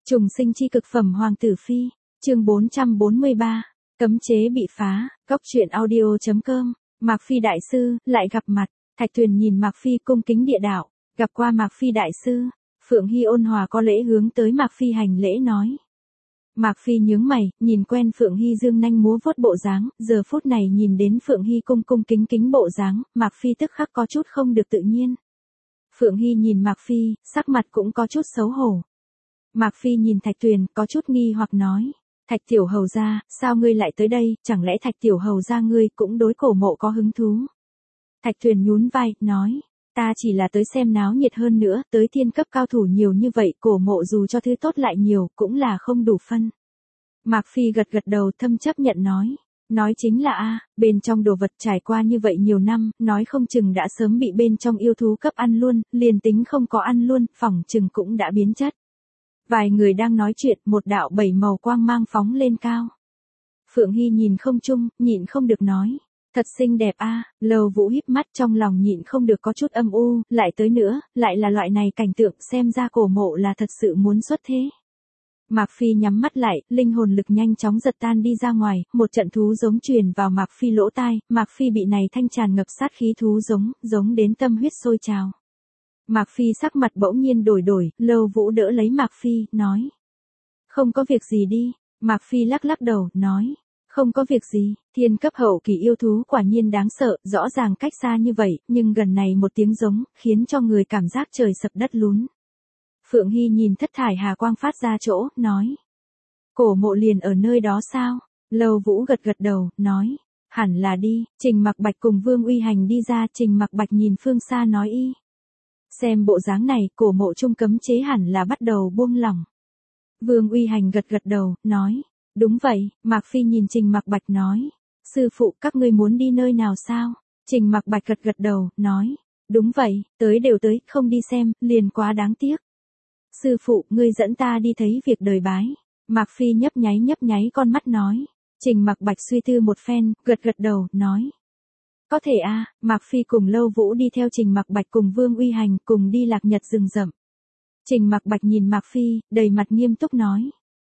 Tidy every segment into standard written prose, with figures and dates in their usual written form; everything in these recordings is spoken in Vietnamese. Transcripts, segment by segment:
Trùng sinh chi cực phẩm Hoàng tử phi, chương 443, cấm chế bị phá, góc truyện audio.com, Mạc Phi đại sư, lại gặp mặt, Thạch Tuyền nhìn Mạc Phi cung kính địa đạo, gặp qua Mạc Phi đại sư, Phượng Hy ôn hòa có lễ hướng tới Mạc Phi hành lễ nói. Mạc Phi nhướng mày, nhìn quen Phượng Hy dương nanh múa vuốt bộ dáng, giờ phút này nhìn đến Phượng Hy cung cung kính kính bộ dáng, Mạc Phi tức khắc có chút không được tự nhiên. Phượng Hy nhìn Mạc Phi, sắc mặt cũng có chút xấu hổ. Mạc Phi nhìn Thạch Tuyền, có chút nghi hoặc nói, Thạch tiểu hầu gia, sao ngươi lại tới đây, chẳng lẽ Thạch tiểu hầu gia ngươi cũng đối cổ mộ có hứng thú? Thạch Tuyền nhún vai, nói, ta chỉ là tới xem náo nhiệt hơn nữa, tới thiên cấp cao thủ nhiều như vậy, cổ mộ dù cho thứ tốt lại nhiều, cũng là không đủ phân. Mạc Phi gật gật đầu thâm chấp nhận nói chính là bên trong đồ vật trải qua như vậy nhiều năm, nói không chừng đã sớm bị bên trong yêu thú cấp ăn luôn, liền tính không có ăn luôn, phỏng chừng cũng đã biến chất. Vài người đang nói chuyện, một đạo bảy màu quang mang phóng lên cao. Phượng Hy nhìn không chung, nhịn không được nói, thật xinh đẹp Lầu Vũ híp mắt trong lòng nhịn không được có chút âm u, lại tới nữa, lại là loại này cảnh tượng, xem ra cổ mộ là thật sự muốn xuất thế. Mạc Phi nhắm mắt lại, linh hồn lực nhanh chóng giật tan đi ra ngoài, một trận thú giống truyền vào Mạc Phi lỗ tai, Mạc Phi bị này thanh tràn ngập sát khí thú giống đến tâm huyết sôi trào. Mạc Phi sắc mặt bỗng nhiên đổi, Lầu Vũ đỡ lấy Mạc Phi, nói. Không có việc gì đi, Mạc Phi lắc lắc đầu, nói. Không có việc gì, thiên cấp hậu kỳ yêu thú quả nhiên đáng sợ, rõ ràng cách xa như vậy, nhưng gần này một tiếng giống, khiến cho người cảm giác trời sập đất lún. Phượng Hy nhìn thất thải hà quang phát ra chỗ, nói. Cổ mộ liền ở nơi đó sao? Lầu Vũ gật gật đầu, nói. Hẳn là đi, Trình Mặc Bạch cùng Vương Uy Hành đi ra, Trình Mặc Bạch nhìn phương xa nói y. Xem bộ dáng này, cổ mộ trung cấm chế hẳn là bắt đầu buông lỏng. Vương Uy Hành gật gật đầu, nói. Đúng vậy, Mạc Phi nhìn Trình Mặc Bạch nói. Sư phụ các ngươi muốn đi nơi nào sao? Trình Mặc Bạch gật gật đầu, nói. Đúng vậy, tới đều tới, không đi xem, liền quá đáng tiếc. Sư phụ, ngươi dẫn ta đi thấy việc đời bái. Mạc Phi nhấp nháy con mắt nói. Trình Mặc Bạch suy tư một phen, gật gật đầu, nói. Có thể Mạc Phi cùng Lâu Vũ đi theo Trình Mặc Bạch cùng Vương Uy Hành cùng đi Lạc Nhật rừng rậm. Trình Mặc Bạch nhìn Mạc Phi, đầy mặt nghiêm túc nói.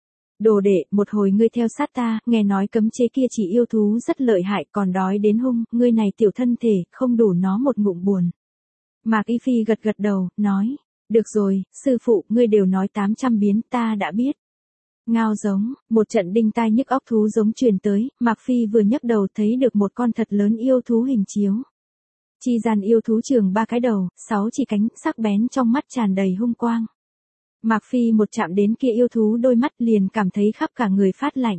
Đồ đệ, một hồi ngươi theo sát ta, nghe nói cấm chế kia chỉ yêu thú rất lợi hại còn đói đến hung, ngươi này tiểu thân thể, không đủ nó một ngụm buồn. Mạc Y Phi gật gật đầu, nói. Được rồi, sư phụ, ngươi đều nói 800 biến, ta đã biết. Ngao giống, một trận đinh tai nhức óc thú giống truyền tới, Mạc Phi vừa nhấc đầu thấy được một con thật lớn yêu thú hình chiếu. Chi gian yêu thú trường 3 cái đầu, 6 chỉ cánh, sắc bén trong mắt tràn đầy hung quang. Mạc Phi một chạm đến kia yêu thú đôi mắt liền cảm thấy khắp cả người phát lạnh.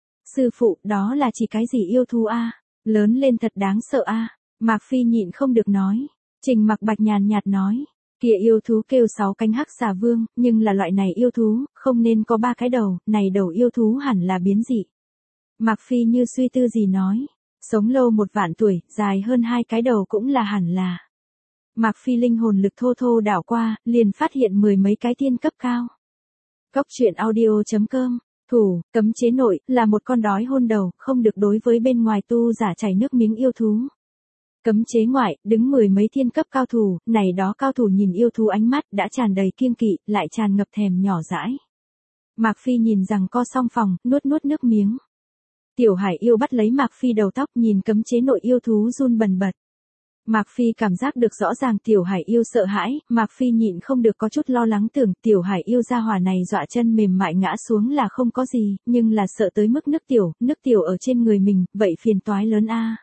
Sư phụ, đó là chỉ cái gì yêu thú lớn lên thật đáng sợ Mạc Phi nhịn không được nói. Trình Mặc Bạch nhàn nhạt nói. Kia yêu thú kêu 6 cánh hắc xà vương, nhưng là loại này yêu thú, không nên có 3 cái đầu, này đầu yêu thú hẳn là biến dị. Mạc Phi như suy tư gì nói, sống lâu 1 vạn tuổi, dài hơn 2 cái đầu cũng là hẳn là. Mạc Phi linh hồn lực thô thô đảo qua, liền phát hiện 10 mấy cái tiên cấp cao. Góc truyện audio.com, thủ, cấm chế nội, là một con đói hôn đầu, không được đối với bên ngoài tu giả chảy nước miếng yêu thú. Cấm chế ngoại, đứng 10 mấy thiên cấp cao thủ, này đó cao thủ nhìn yêu thú ánh mắt đã tràn đầy kiêng kỵ, lại tràn ngập thèm nhỏ dãi. Mạc Phi nhìn rằng co song phòng, nuốt nước miếng. Tiểu Hải yêu bắt lấy Mạc Phi đầu tóc nhìn cấm chế nội yêu thú run bần bật. Mạc Phi cảm giác được rõ ràng Tiểu Hải yêu sợ hãi, Mạc Phi nhịn không được có chút lo lắng tưởng Tiểu Hải yêu ra hỏa này dọa chân mềm mại ngã xuống là không có gì, nhưng là sợ tới mức nước tiểu ở trên người mình, vậy phiền toái lớn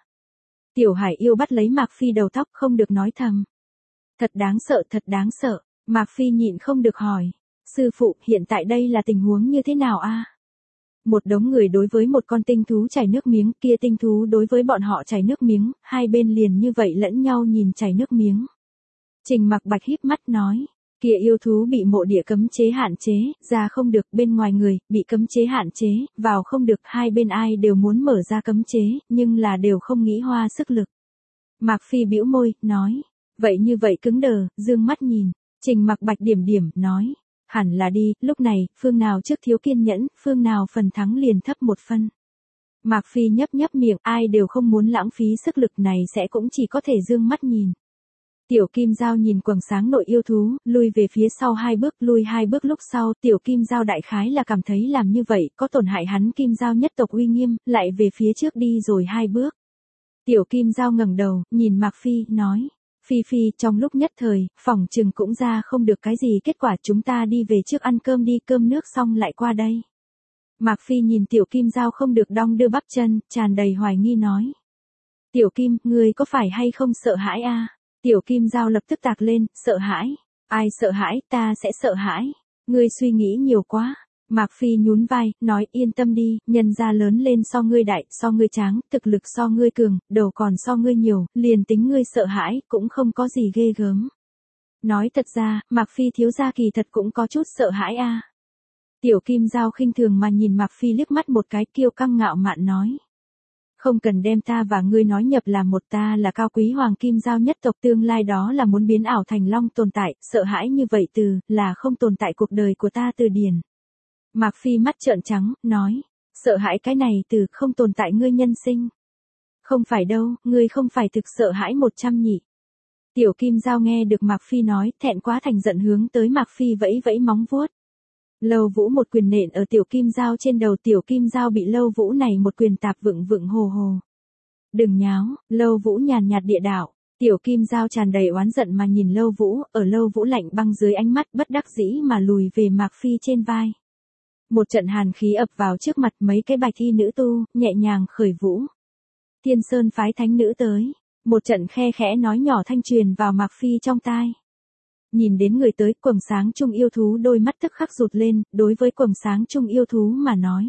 Tiểu Hải yêu bắt lấy Mạc Phi đầu tóc không được nói thầm. Thật đáng sợ, Mạc Phi nhịn không được hỏi. Sư phụ, hiện tại đây là tình huống như thế nào Một đống người đối với một con tinh thú chảy nước miếng, kia tinh thú đối với bọn họ chảy nước miếng, hai bên liền như vậy lẫn nhau nhìn chảy nước miếng. Trình Mặc Bạch híp mắt nói. Kia yêu thú bị mộ địa cấm chế hạn chế, ra không được, bên ngoài người, bị cấm chế hạn chế, vào không được, hai bên ai đều muốn mở ra cấm chế, nhưng là đều không nghĩ hoa sức lực. Mạc Phi bĩu môi, nói, vậy như vậy cứng đờ, dương mắt nhìn, Trình Mặc Bạch điểm, nói, hẳn là đi, lúc này, phương nào trước thiếu kiên nhẫn, phương nào phần thắng liền thấp 1 phân. Mạc Phi nhấp miệng, ai đều không muốn lãng phí sức lực này sẽ cũng chỉ có thể dương mắt nhìn. Tiểu Kim Giao nhìn quầng sáng nội yêu thú, lui về phía sau 2 bước, lui 2 bước lúc sau, Tiểu Kim Giao đại khái là cảm thấy làm như vậy, có tổn hại hắn Kim Giao nhất tộc uy nghiêm, lại về phía trước đi rồi 2 bước. Tiểu Kim Giao ngẩng đầu, nhìn Mạc Phi, nói. Phi Phi, trong lúc nhất thời, phỏng chừng cũng ra không được cái gì kết quả, chúng ta đi về trước ăn cơm đi, cơm nước xong lại qua đây. Mạc Phi nhìn Tiểu Kim Giao không được đong đưa bắp chân, tràn đầy hoài nghi nói. Tiểu Kim, ngươi có phải hay không sợ hãi a? Tiểu Kim Giao lập tức tạc lên, sợ hãi. Ai sợ hãi, ta sẽ sợ hãi. Ngươi suy nghĩ nhiều quá. Mạc Phi nhún vai, nói yên tâm đi, nhân gia lớn lên so ngươi đại, so ngươi tráng, thực lực so ngươi cường, đầu còn so ngươi nhiều, liền tính ngươi sợ hãi, cũng không có gì ghê gớm. Nói thật ra, Mạc Phi thiếu gia kỳ thật cũng có chút sợ hãi a. Tiểu Kim Giao khinh thường mà nhìn Mạc Phi liếc mắt một cái, kiêu căng ngạo mạn nói. Không cần đem ta và ngươi nói nhập là một, ta là cao quý hoàng Kim Giao nhất tộc, tương lai đó là muốn biến ảo thành long tồn tại, sợ hãi như vậy từ, là không tồn tại cuộc đời của ta từ điển. Mạc Phi mắt trợn trắng, nói, sợ hãi cái này từ không tồn tại ngươi nhân sinh. Không phải đâu, ngươi không phải thực sợ hãi 100 nhỉ. Tiểu Kim Giao nghe được Mạc Phi nói, thẹn quá thành giận hướng tới Mạc Phi vẫy vẫy móng vuốt. Lâu Vũ một quyền nện ở Tiểu Kim Giao trên đầu, Tiểu Kim Giao bị Lâu Vũ này một quyền tạp vựng vựng hồ hồ. Đừng nháo, Lâu Vũ nhàn nhạt địa đạo. Tiểu Kim Giao tràn đầy oán giận mà nhìn Lâu Vũ, ở Lâu Vũ lạnh băng dưới ánh mắt bất đắc dĩ mà lùi về Mạc Phi trên vai. Một trận hàn khí ập vào trước mặt, mấy cái bạch y nữ tu, nhẹ nhàng khởi vũ. Thiên Sơn phái thánh nữ tới. Một trận khe khẽ nói nhỏ thanh truyền vào Mạc Phi trong tai. Nhìn đến người tới, quầng sáng trung yêu thú đôi mắt tức khắc rụt lên, đối với quầng sáng trung yêu thú mà nói.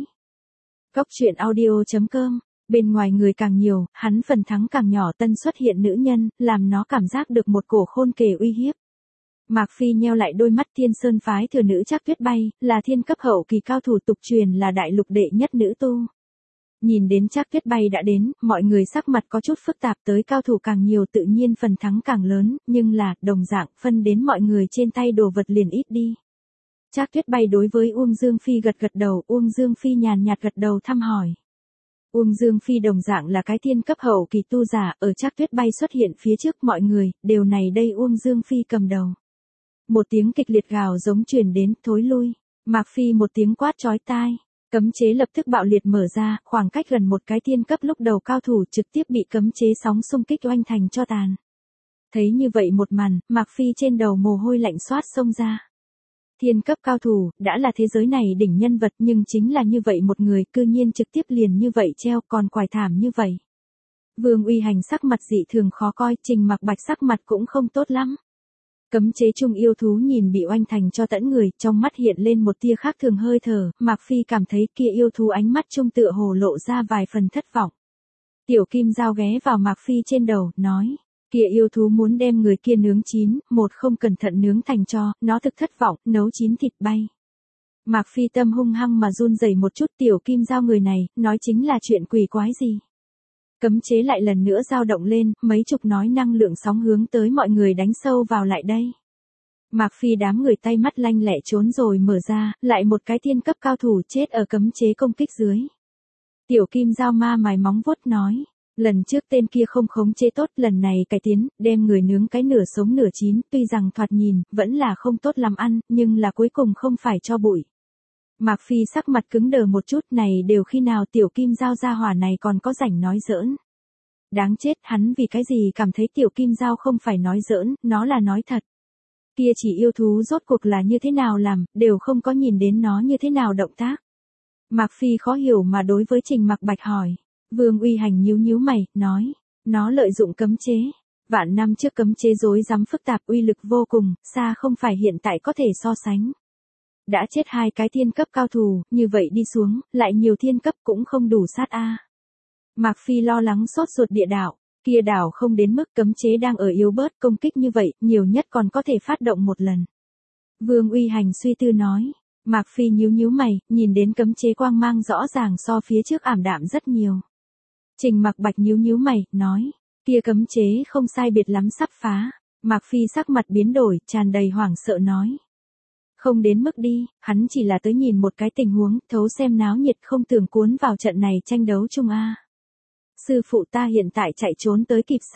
Góc truyện audio.com, bên ngoài người càng nhiều, hắn phần thắng càng nhỏ, tân xuất hiện nữ nhân, làm nó cảm giác được một cổ khôn kể uy hiếp. Mạc Phi nheo lại đôi mắt, Thiên Sơn phái thừa nữ Trác Tuyết Bay, là thiên cấp hậu kỳ cao thủ, tục truyền là đại lục đệ nhất nữ tu. Nhìn đến Trác Tuyết Bay đã đến, mọi người sắc mặt có chút phức tạp, tới cao thủ càng nhiều tự nhiên phần thắng càng lớn, nhưng là, đồng dạng, phân đến mọi người trên tay đồ vật liền ít đi. Trác Tuyết Bay đối với Uông Dương Phi gật gật đầu, Uông Dương Phi nhàn nhạt gật đầu thăm hỏi. Uông Dương Phi đồng dạng là cái thiên cấp hậu kỳ tu giả, ở Trác Tuyết Bay xuất hiện phía trước mọi người, đều này đây Uông Dương Phi cầm đầu. Một tiếng kịch liệt gào giống truyền đến, thối lui. Mạc Phi một tiếng quát chói tai. Cấm chế lập tức bạo liệt mở ra, khoảng cách gần một cái thiên cấp lúc đầu cao thủ trực tiếp bị cấm chế sóng xung kích oanh thành cho tàn. Thấy như vậy một màn, Mạc Phi trên đầu mồ hôi lạnh xoát xông ra. Thiên cấp cao thủ, đã là thế giới này đỉnh nhân vật, nhưng chính là như vậy một người, cư nhiên trực tiếp liền như vậy treo, còn quải thảm như vậy. Vương Uy Hành sắc mặt dị thường khó coi, Trình Mặc Bạch sắc mặt cũng không tốt lắm. Cấm chế trung yêu thú nhìn bị oanh thành cho tẫn người, trong mắt hiện lên một tia khác thường hơi thở, Mạc Phi cảm thấy kia yêu thú ánh mắt trung tựa hồ lộ ra vài phần thất vọng. Tiểu Kim Giao ghé vào Mạc Phi trên đầu, nói, kia yêu thú muốn đem người kia nướng chín, một không cẩn thận nướng thành cho, nó thực thất vọng, nấu chín thịt bay. Mạc Phi tâm hung hăng mà run rẩy một chút, Tiểu Kim Giao người này, nói chính là chuyện quỷ quái gì. Cấm chế lại lần nữa dao động lên, mấy chục nói năng lượng sóng hướng tới mọi người đánh sâu vào lại đây. Mạc Phi đám người tay mắt lanh lẹ trốn rồi mở ra, lại một cái thiên cấp cao thủ chết ở cấm chế công kích dưới. Tiểu Kim Giao ma mài móng vuốt nói, lần trước tên kia không khống chế tốt, lần này cải tiến, đem người nướng cái nửa sống nửa chín, tuy rằng thoạt nhìn, vẫn là không tốt làm ăn, nhưng là cuối cùng không phải cho bụi. Mạc Phi sắc mặt cứng đờ một chút, này đều khi nào Tiểu Kim Giao gia hỏa này còn có rảnh nói giỡn. Đáng chết, hắn vì cái gì cảm thấy Tiểu Kim Giao không phải nói giỡn, nó là nói thật. Kia chỉ yêu thú rốt cuộc là như thế nào làm, đều không có nhìn đến nó như thế nào động tác. Mạc Phi khó hiểu mà đối với Trình Mặc Bạch hỏi. Vương Uy Hành nhíu nhíu mày, nói, nó lợi dụng cấm chế. Vạn năm trước cấm chế rối rắm phức tạp, uy lực vô cùng, xa không phải hiện tại có thể so sánh. Đã chết hai cái thiên cấp cao thủ, như vậy đi xuống, lại nhiều thiên cấp cũng không đủ sát a. Mạc Phi lo lắng sốt ruột địa đạo, kia đảo không đến mức cấm chế đang ở yếu bớt, công kích như vậy, nhiều nhất còn có thể phát động một lần. Vương Uy Hành suy tư nói, Mạc Phi nhíu nhíu mày, nhìn đến cấm chế quang mang rõ ràng so phía trước ảm đạm rất nhiều. Trình Mặc Bạch nhíu nhíu mày, nói, kia cấm chế không sai biệt lắm sắp phá. Mạc Phi sắc mặt biến đổi, tràn đầy hoảng sợ nói. Không đến mức đi, hắn chỉ là tới nhìn một cái tình huống, thấu xem náo nhiệt, không tưởng cuốn vào trận này tranh đấu chung a. Sư phụ ta hiện tại chạy trốn tới kịp sao?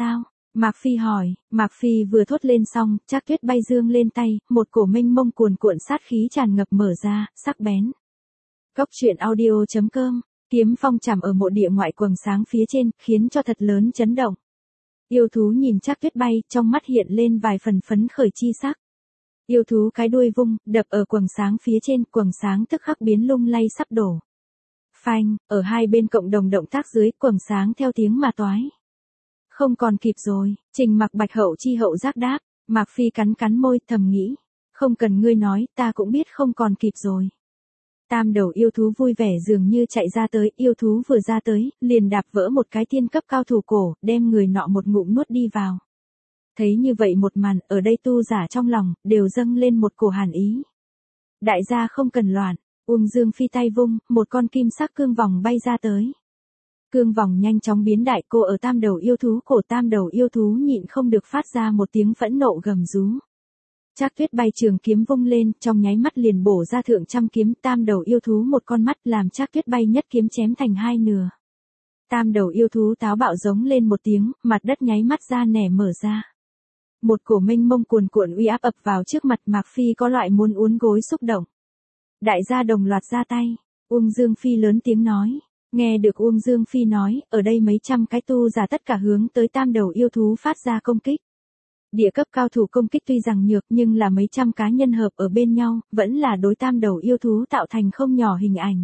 Mạc Phi hỏi, Mạc Phi vừa thốt lên xong, Trác Tuyết bay dương lên tay, một cổ mênh mông cuồn cuộn sát khí tràn ngập mở ra, sắc bén. Cốc truyện audio.com, kiếm phong chạm ở mộ địa ngoại quầng sáng phía trên, khiến cho thật lớn chấn động. Yêu thú nhìn Trác Tuyết bay, trong mắt hiện lên vài phần phấn khởi chi sắc. Yêu thú cái đuôi vung, đập ở quầng sáng phía trên, quầng sáng tức khắc biến lung lay sắp đổ. Phanh, ở hai bên cộng đồng động tác dưới, quầng sáng theo tiếng mà toái. Không còn kịp rồi, Trình Mặc Bạch hậu chi hậu giác đáp, Mạc Phi cắn cắn môi, thầm nghĩ. Không cần ngươi nói, ta cũng biết không còn kịp rồi. Tam đầu yêu thú vui vẻ dường như chạy ra tới, yêu thú vừa ra tới, liền đạp vỡ một cái tiên cấp cao thủ cổ, đem người nọ một ngụm nuốt đi vào. Thấy như vậy một màn, ở đây tu giả trong lòng, đều dâng lên một cổ hàn ý. Đại gia không cần loạn, Uông Dương Phi tay vung, một con kim sắc cương vòng bay ra tới. Cương vòng nhanh chóng biến đại, cô ở tam đầu yêu thú cổ, tam đầu yêu thú nhịn không được phát ra một tiếng phẫn nộ gầm rú. Trác Tuyết bay trường kiếm vung lên, trong nháy mắt liền bổ ra thượng trăm kiếm, tam đầu yêu thú một con mắt làm Trác Tuyết bay nhất kiếm chém thành hai nửa. Tam đầu yêu thú táo bạo giống lên một tiếng, mặt đất nháy mắt ra nẻ mở ra. Một cổ mênh mông cuồn cuộn uy áp ập vào trước mặt, Mạc Phi có loại muốn uốn gối xúc động. Đại gia đồng loạt ra tay, Uông Dương Phi lớn tiếng nói. Nghe được Uông Dương Phi nói, ở đây mấy trăm cái tu giả tất cả hướng tới tam đầu yêu thú phát ra công kích. Địa cấp cao thủ công kích tuy rằng nhược nhưng là mấy trăm cá nhân hợp ở bên nhau, vẫn là đối tam đầu yêu thú tạo thành không nhỏ hình ảnh.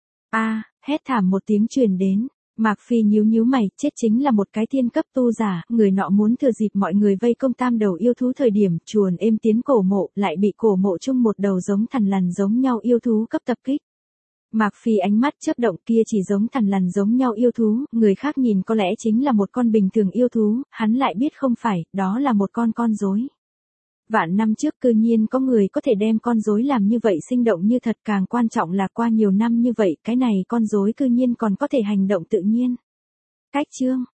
Hét thảm một tiếng truyền đến. Mạc Phi nhíu nhíu mày, chết chính là một cái thiên cấp tu giả, người nọ muốn thừa dịp mọi người vây công tam đầu yêu thú thời điểm, chuồn êm tiến cổ mộ, lại bị cổ mộ chung một đầu giống thằn lằn giống nhau yêu thú cấp tập kích. Mạc Phi ánh mắt chớp động, kia chỉ giống thằn lằn giống nhau yêu thú, người khác nhìn có lẽ chính là một con bình thường yêu thú, hắn lại biết không phải, đó là một con rối. Vạn năm trước cư nhiên có người có thể đem con rối làm như vậy sinh động như thật, càng quan trọng là qua nhiều năm như vậy, cái này con rối cư nhiên còn có thể hành động tự nhiên. Cách chương